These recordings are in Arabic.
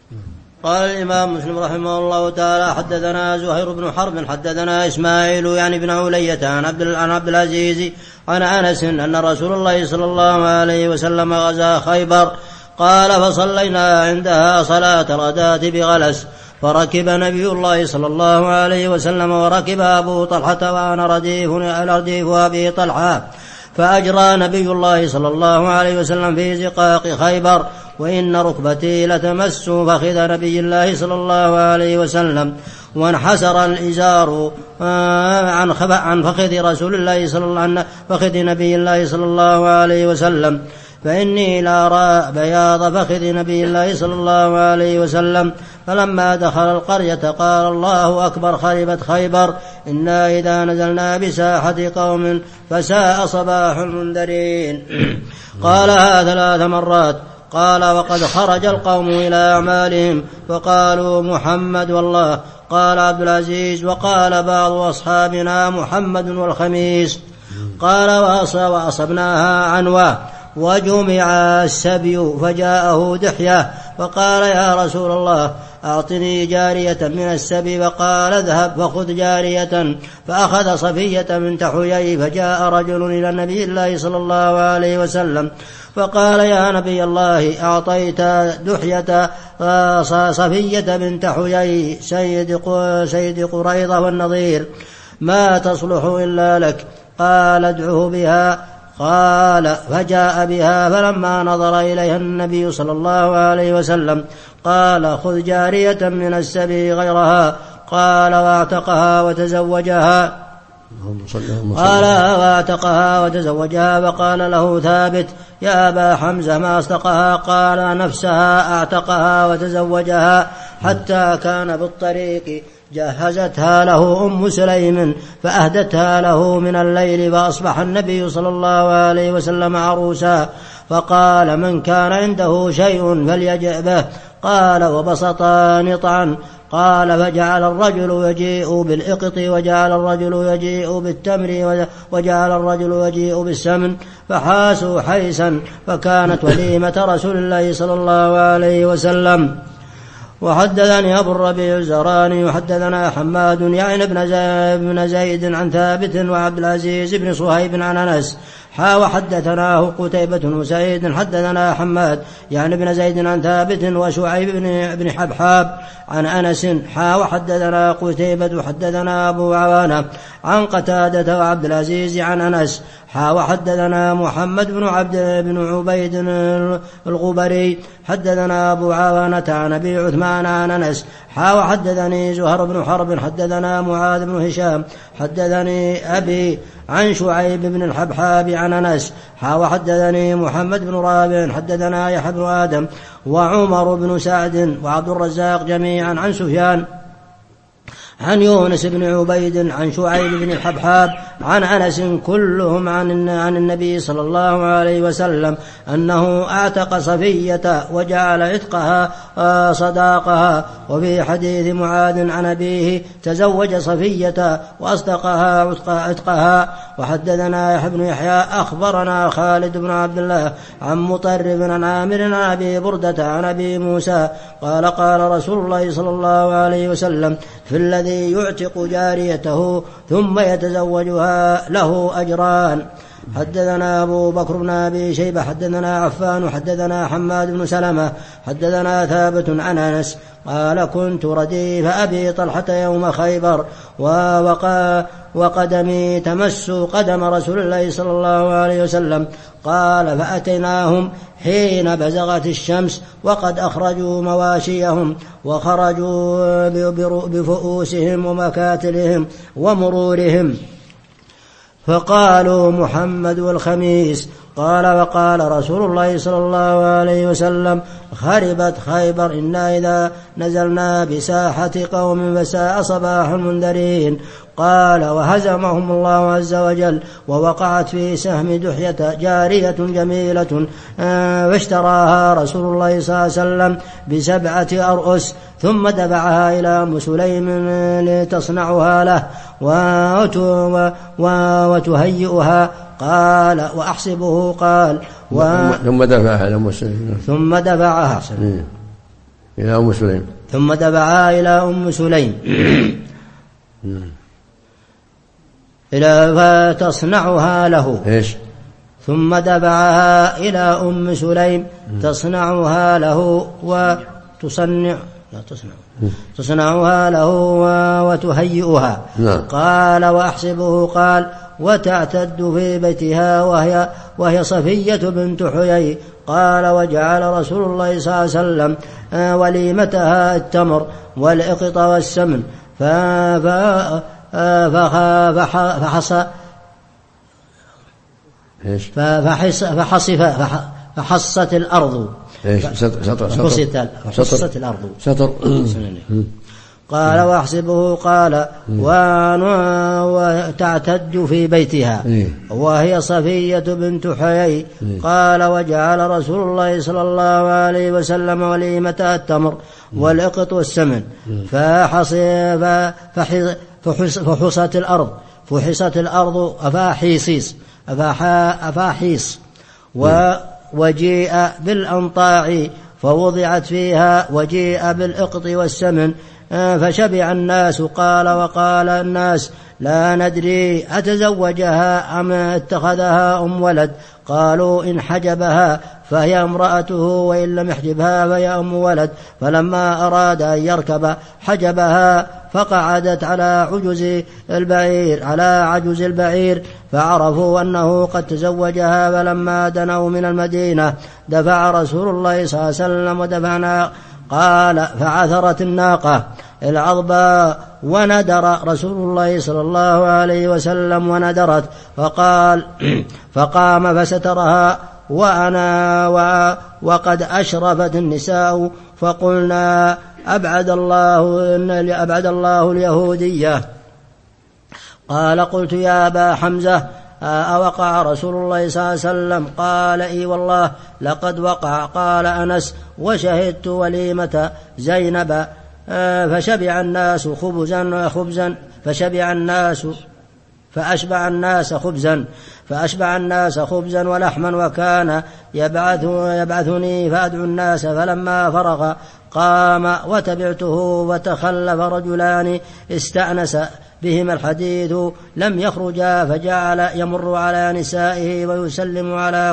قال الإمام مسلم رحمه الله تعالى: حدثنا زهير بن حرب حدثنا إسماعيل يعني بن علية عن عبد العزيز عن أنس أن رسول الله صلى الله عليه وسلم غزا خيبر. قال: فصلينا عندها صلاة الغداة بغلس، فركب نبي الله صلى الله عليه وسلم وركب أبو طلحة وأنا رديف أبي طلحة، فأجرى نبي الله صلى الله عليه وسلم في زقاق خيبر، وإن ركبتي لتمس فخذ نبي الله صلى الله عليه وسلم، وانحسر الإزار عن فخذ رسول الله فخذ نبي الله صلى الله عليه وسلم، فإني لا أرى بياض فخذ نبي الله صلى الله عليه وسلم. فلما دخل القرية قال: الله أكبر، خربت خيبر، إنا إذا نزلنا بساحة قوم فساء صباح المنذرين. قالها 3 مرات. قال: وقد خرج القوم إلى أعمالهم فقالوا: محمد والله. قال عبد العزيز: وقال بعض أصحابنا: محمد والخميس. قال: وأصبناها عنوة، وجمع السبي، فجاءه دحية فقال: يا رسول الله، أعطني جارية من السبي. فقال: اذهب فخذ جارية. فأخذ صفية بنت حيي. فجاء رجل إلى النبي الله صلى الله عليه وسلم فقال: يا نبي الله، أعطيت دحية صفية بنت حيي سيد قريظة والنضير، ما تصلح إلا لك. قال: ادعه بها. قال: فجاء بها، فلما نظر إليها النبي صلى الله عليه وسلم قال: خذ جارية من السبي غيرها. قال: واعتقها وتزوجها. فقال له ثابت: يا أبا حمزة، ما أصدقها؟ قال: نفسها أعتقها وتزوجها، حتى كان بالطريق جهزتها له أم سليم فأهدتها له من الليل، فأصبح النبي صلى الله عليه وسلم عروسا. فقال: من كان عنده شيء فليجئ به. قال: وبسط نطعا. قال: فجعل الرجل يجيء بالإقط، وجعل الرجل يجيء بالتمر، وجعل الرجل يجيء بالسمن، فحاسوا حيسا، فكانت وليمة رسول الله صلى الله عليه وسلم. وحدثني أبو الربيع الزهراني وحدثنا حماد يعني بن زيد عن ثابت وعبد العزيز بن صهيب عن أنس وحدثناه قتيبة بن سعيد حدثنا حماد يعني بن زيد عن ثابت وشعيب بن حبحاب عن أنس وحدثنا قتيبة وحدثنا أبو عوانة عن قتادة وعبد العزيز عن أنس وحدثنا محمد بن عبيد الغبري حدثنا أبو عوانة عن أبي عثمان عن أنس وحدثني زهر بن حرب حدثنا معاذ بن هشام حدثني أبي عن شعيب بن الحبحاب عن أنس وحدثني محمد بن رابع حدثنا يحيى بن آدم وعمر بن سعد وعبد الرزاق جميعا عن سفيان عن يونس بن عبيد عن شعيب بن الحبحاب عن أنس كلهم عن النبي صلى الله عليه وسلم أنه أعتق صفية وجعل عتقها صداقها. وفي حديث معاذ عن أبيه تزوج صفية وأصدقها عتقها. وحدثنا يحيى بن يحيى أخبرنا خالد بن عبد الله عن مطرب عن عامر عن أبي بردة عن أبي موسى قال قال رسول الله صلى الله عليه وسلم في الذي يعتق جاريته ثم يتزوجها له أجران. حدثنا أبو بكر بن أبي شيبة حدثنا عفان حدثنا حماد بن سلمة حدثنا ثابت عن أنس قال كنت رديف أبي طلحة يوم خيبر وقدمي تمس قدم رسول الله صلى الله عليه وسلم. قال فأتيناهم حين بزغت الشمس وقد أخرجوا مواشيهم وخرجوا بفؤوسهم ومكاتلهم ومرورهم فقالوا محمد والخميس. قال وقال رسول الله صلى الله عليه وسلم خربت خيبر إنا إذا نزلنا بساحة قوم فساء صباح المنذرين. قال وهزمهم الله عز وجل ووقعت في سهم دحية جارية جميلة فاشتراها رسول الله صلى الله عليه وسلم ب7 أرؤس ثم دفعها إلى أم سليم لتصنعها له وتهيئها. قال وأحسبه قال ثم دفعها إلى أم سليم ثم دفعها إلى أم سليم. ثم دفعها إلى أم سليم إلى فتصنعها له. إيش؟ ثم دفعها إلى أم سليم تصنعها له تصنعها له وتهيئها. قال وأحسبه قال وتعتد في بيتها وهي صفية بنت حيي. قال وجعل رسول الله صلى الله عليه وسلم وليمتها التمر والإقط والسمن فحصت الأرض. فحصت الأرض. قال وأحسبه قال وتعتد في بيتها وهي صفية بنت حيي. قال وجعل رسول الله صلى الله عليه وسلم وليمتها التمر والإقط والسمن فحصت الأرض أفاحيص وجيء بالأنطاع فوضعت فيها وجيء بالإقط والسمن فشبع الناس. قال وقال الناس لا ندري أتزوجها أم اتخذها أم ولد. قالوا إن حجبها فهي امرأته وإن لم يحجبها فهي أم ولد. فلما أراد أن يركب حجبها فقعدت على عجز البعير فعرفوا أنه قد تزوجها. فلما دنوا من المدينة دفع رسول الله صلى الله عليه وسلم ودفعنا. قال فعثرت الناقة العظباء وندر رسول الله صلى الله عليه وسلم وندرت فقام فسترها وقد أشرفت النساء فقلنا أبعد الله اليهودية. قال قلت يا أبا حمزة أوقع رسول الله صلى الله عليه وسلم؟ قال إي والله لقد وقع. قال أنس وشهدت وليمة زينب فشبع الناس فأشبع الناس خبزا ولحما وكان يبعثني فأدعو الناس. فلما فرغ قام وتبعته وتخلف رجلان استأنس بهما الحديث لم يخرجا فجعل يمر على نسائه ويسلم على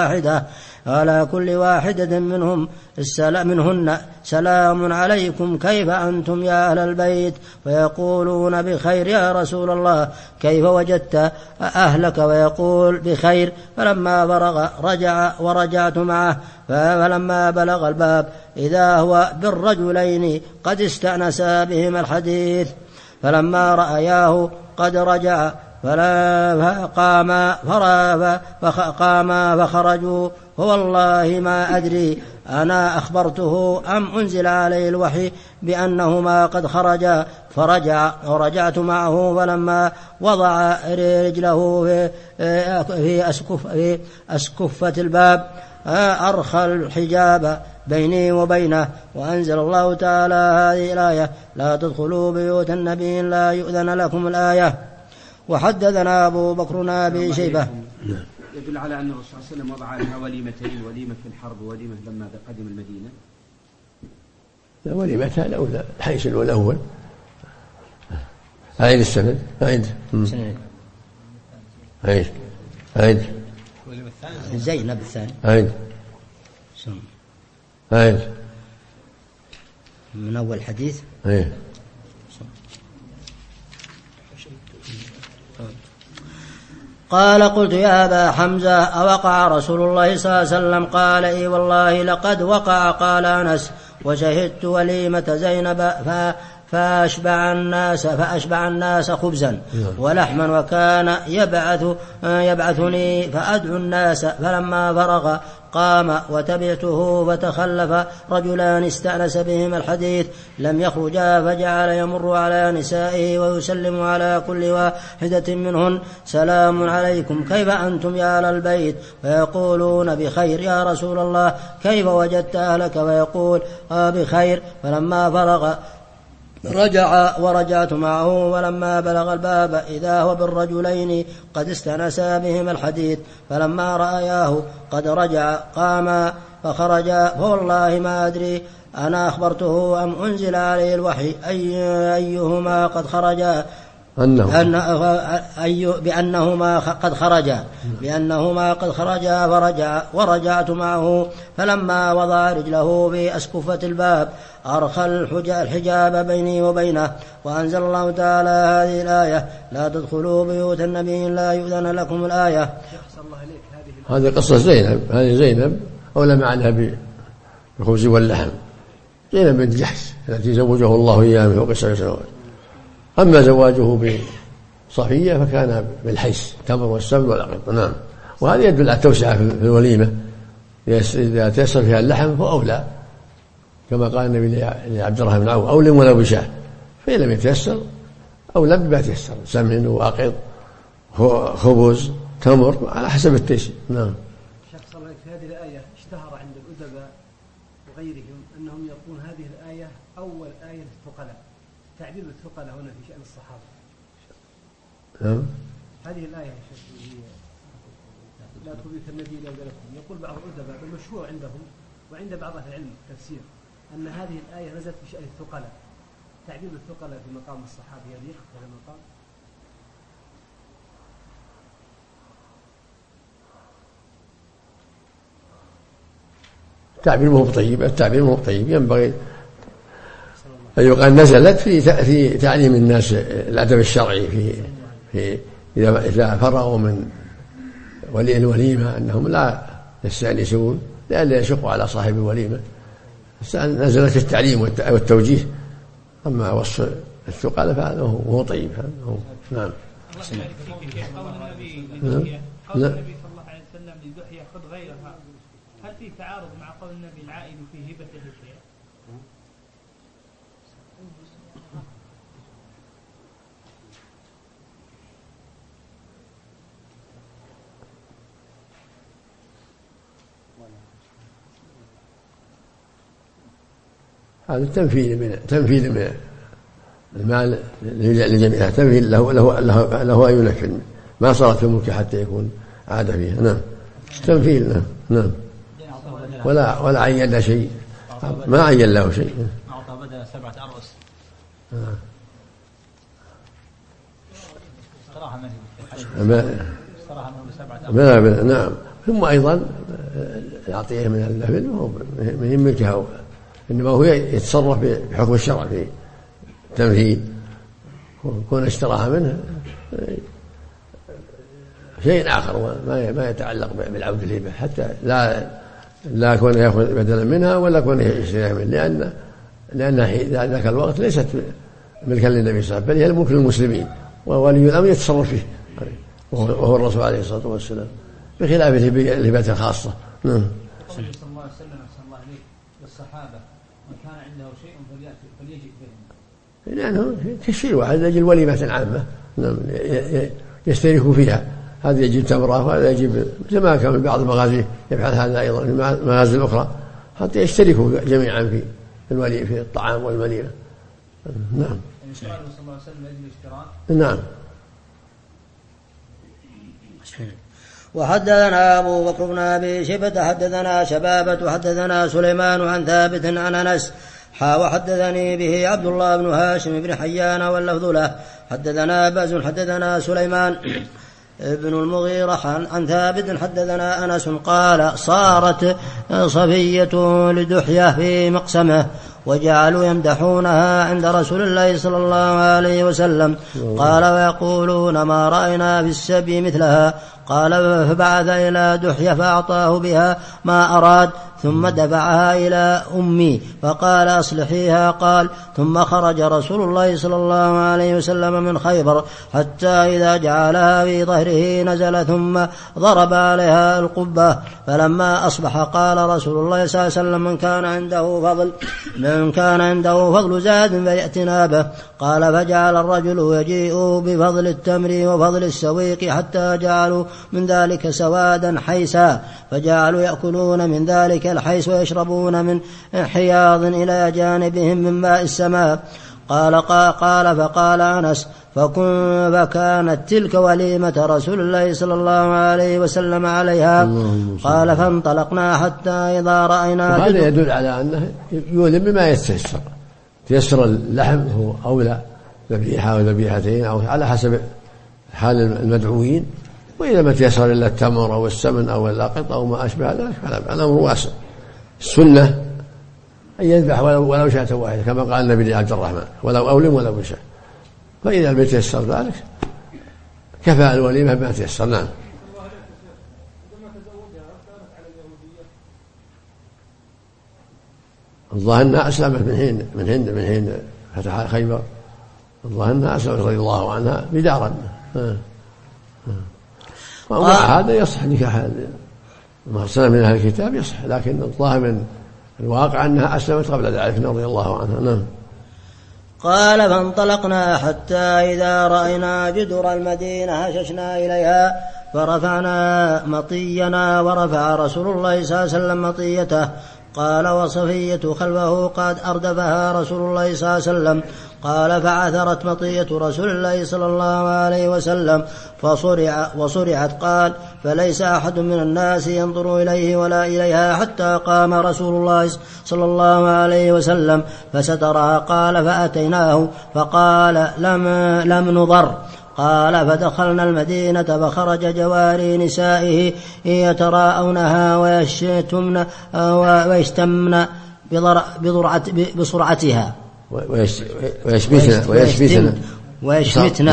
كل واحدة منهن سلام عليكم كيف أنتم يا أهل البيت؟ فيقولون بخير يا رسول الله كيف وجدت أهلك؟ ويقول بخير. فلما فرغ ورجعت معه فلما بلغ الباب إذا هو بالرجلين قد استأنسا بهما الحديث. فلما رأياه قد رجع قاما فخرجوا فوالله ما أدري أنا أخبرته أم أنزل عليه الوحي بأنهما قد خرجا. ورجعت معه. فلما وضع رجله في أسكفة الباب أرخى الحجاب بيني وبينه. وأنزل الله تعالى هذه الآية لا تدخلوا بيوت النبي لا يؤذن لكم الآية. وحدثنا أبو بكر بن أبي شيبة. يدل على أن الرسول صلى الله عليه وسلم وضع لها وليمتين، وليمة في الحرب ووليمة لما قدم المدينة. لا وليمتها الأولى الحيث الأول. أعيد السند. أعيد زينب الثاني. أعيد من أول حديث. قال قلت يا أبا حمزة أوقع رسول الله صلى الله عليه وسلم؟ قال إي والله لقد وقع. قال أنس وشهدت وليمة زينب فأشبع الناس خبزا ولحما وكان يبعثني فأدعو الناس. فلما فرغ قام وتبعته فتخلف رجلان استأنس بهما الحديث لم يخرجا فجعل يمر على نسائه ويسلم على كل واحدة منهن سلام عليكم كيف أنتم يا أهل البيت؟ ويقولون بخير يا رسول الله كيف وجدت أهلك؟ ويقول بخير. فلما فرغ ورجعت معه. ولما بلغ الباب إذا هو بالرجلين قد استأنسا بهما الحديث. فلما رأياه قد رجع قام فخرجا فوالله ما أدري أنا أخبرته أم أنزل عليه الوحي أيهما قد خرجا بأنهما قد خرجا ورجعت معه. فلما وضع رجله في أسقفة الباب أرخى الحجاب بيني وبينه، وأنزل الله تعالى هذه الآية: لا تدخلوا بيوت النبي لا يؤذن لكم. الآية. هذه قصة زينب، هذه زينب أولى معناها بالخبز واللحم، زينب بنت جحش التي زوجه الله إياها من فوق 7 سنوات. أما زواجه بصفية فكان بالحيث التمر والسمن والعقد. نعم. وهذا يدل على التوسعة في الوليمة، إذا تيسر فيها اللحم فأولى، كما قال النبي لعبد الرحمن بن عوف: أولم ولو بشاه. فإن لم يتيسر أولى بما تيسر، سمن وعقد خبز تمر على حسب التيسير. نعم. شيخ صلى الله عليه وسلم في هذه الآية اشتهر عند الأدباء وغيرهم أنهم يقولون هذه الآية أول آية للثقلاء، تعبير الثقلاء هنا في شأن الصحابة. نعم. هذه الآية لا تبيت النبي لا يؤذن. يقول بعض الأدباء المشهور عندهم وعند بعض أهل العلم التفسير أن هذه الآية نزلت في شأن الثقلاء، تعبير الثقلاء في مقام الصحابة يليق هذا المقام. التعبير مو طيب، ينبغي أن يقال نزلت في تعليم الناس الأدب الشرعي في إذا فرغوا من الوليمة أنهم لا يستأنسون لئلا يشقوا على صاحب الوليمة. نزلت التعليم والتوجيه. أما وصف الثقل فهذا هو طيب. نعم. قول النبي صلى الله عليه وسلم لضحية خذ غيرها، هل في تعارض مع قول النبي العائد في هبته شيء؟ هذا تنفيذ من المال لجميعها، تنفيذ له أن ينفذ، ما صارت في الملك حتى يكون عاد فيها. نعم. تنفيذ. نعم. ولا عين له شيء، ما عين له شيء. أعطى بدل 7 أرؤس. صراحة ما نعم. ثم أيضا العطية من النفل من ملكها، إنما هو يتصرف بحكم الشرع في تنفيذ. كون اشتراها منه شيء آخر ما يتعلق بالعود الهبة، حتى لا كون يأخذ بدلا منها ولا كون يشتريها منه، لأن ذاك الوقت ليست ملكا للنبي صلى الله عليه وسلم، بل هي الملك للمسلمين، وولي الأمر يتصرف فيه وهو الرسول عليه الصلاة والسلام، بخلاف الهبات الخاصة. نعم. صلى الله عليه وسلم أحسن الله عليك للصحابة من كان عنده شيء فليجئ به، لأنه تشير واحد لأجل وليمة عامة. نعم. يشترك فيها، هذا يجيب تمرة وهذا يجيب، مثل ما كان بعض المغازي يفعل هذا أيضا في المغازي الأخرى، حتى يشتركوا جميعا في الطعام والوليمة. نعم. صلى الله عليه وسلم لأجل الاشتراك. نعم. وحدثنا أبو بكر بن أبي شيبة حدثنا شبابة حدثنا سليمان عن ثابت عن أنس وحدثني به عبد الله بن هاشم بن حيان واللفظ له. حدثنا باز حدثنا سليمان ابن المغيرة عن ثابت حدثنا أنس قال: صارت صفية لدحية في مقسمه وجعلوا يمدحونها عند رسول الله صلى الله عليه وسلم. قال: ويقولون ما رأينا في السبي مثلها. قال: فبعث إلى دحية فأعطاه بها ما أراد، ثم دفعها إلى أمي فقال: أصلحيها. قال: ثم خرج رسول الله صلى الله عليه وسلم من خيبر حتى إذا جعلها في ظهره نزل ثم ضرب عليها القبة. فلما أصبح قال رسول الله صلى الله عليه وسلم: من كان عنده فضل زاد فيأتنا به. قال: فجعل الرجل يجيء بفضل التمر وفضل السويق حتى جعلوا من ذلك سوادا حيسا، فجعلوا يأكلون من ذلك الحيس ويشربون من حياض إلى جانبهم من ماء السماء. قال فقال أنس فكانت تلك وليمة رسول الله صلى الله عليه وسلم عليها. قال فانطلقنا حتى إذا رأينا هذا يدل على أنه يولم بما يتيسر. تيسر اللحم هو أولى، ذبيحة أو ذبيحتين أو على حسب حال المدعوين، وإذا ما تيسر إلا التمر أو السمن أو اللقط أو ما أشبه ذلك فالأمر واسع. السنة أن يذبح ولو شاة واحدة كما قال النبي لعبد الرحمن، ولو أولم ولو بشاة، فإذا لم يتيسر ذلك كفى الوليمة بما تيسر. نعم. الظاهر أنها أسلمت من حين فتح خيبر، الظاهر أنها أسلمت رضي الله عنها بدارا. ومع هذا يصح نكاح المحصنة من أهل الكتاب يصح، لكن الظاهر من الواقع أنها أسلمت قبل ذلك رضي الله عنها. نعم. قال فانطلقنا حتى إذا رأينا جدر المدينة هششنا إليها فرفعنا مطينا ورفع رسول الله صلى الله عليه وسلم مطيته. قال وصفية خلفه قد أردفها رسول الله صلى الله عليه وسلم. قال فعثرت مطية رسول الله صلى الله عليه وسلم وصرعت. قال فليس أحد من الناس ينظر إليه ولا إليها حتى قام رسول الله صلى الله عليه وسلم فسترها. قال فأتيناه فقال لم نضر. قال فدخلنا المدينة فخرج جواري نسائه يتراءونها ويشتمن بسرعتها ويشمتن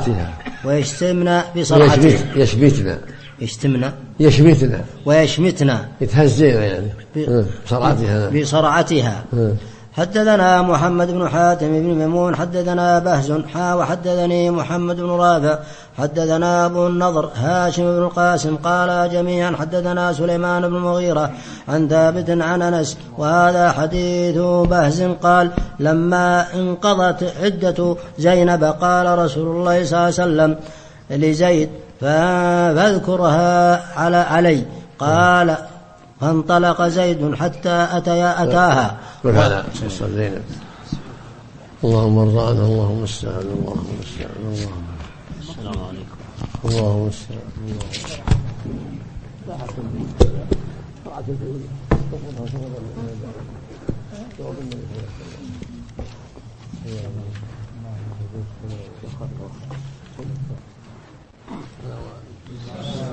يتهزين يعني بسرعتها. حدثنا محمد بن حاتم بن ميمون حدثنا بهز وحدثني محمد بن رافع حدثنا أبو النضر هاشم بن القاسم قال جميعا حدثنا سليمان بن المغيرة عن ثابت عن أنس. وهذا حديث بهز. قال لما انقضت عدة زينب قال رسول الله صلى الله عليه وسلم لزيد فاذكرها علي. قال فانطلق زيد حتى أتاها. زينب اللهم ارضانا اللهم استعان اللهم استعان السلام عليكم اللهم استعان الله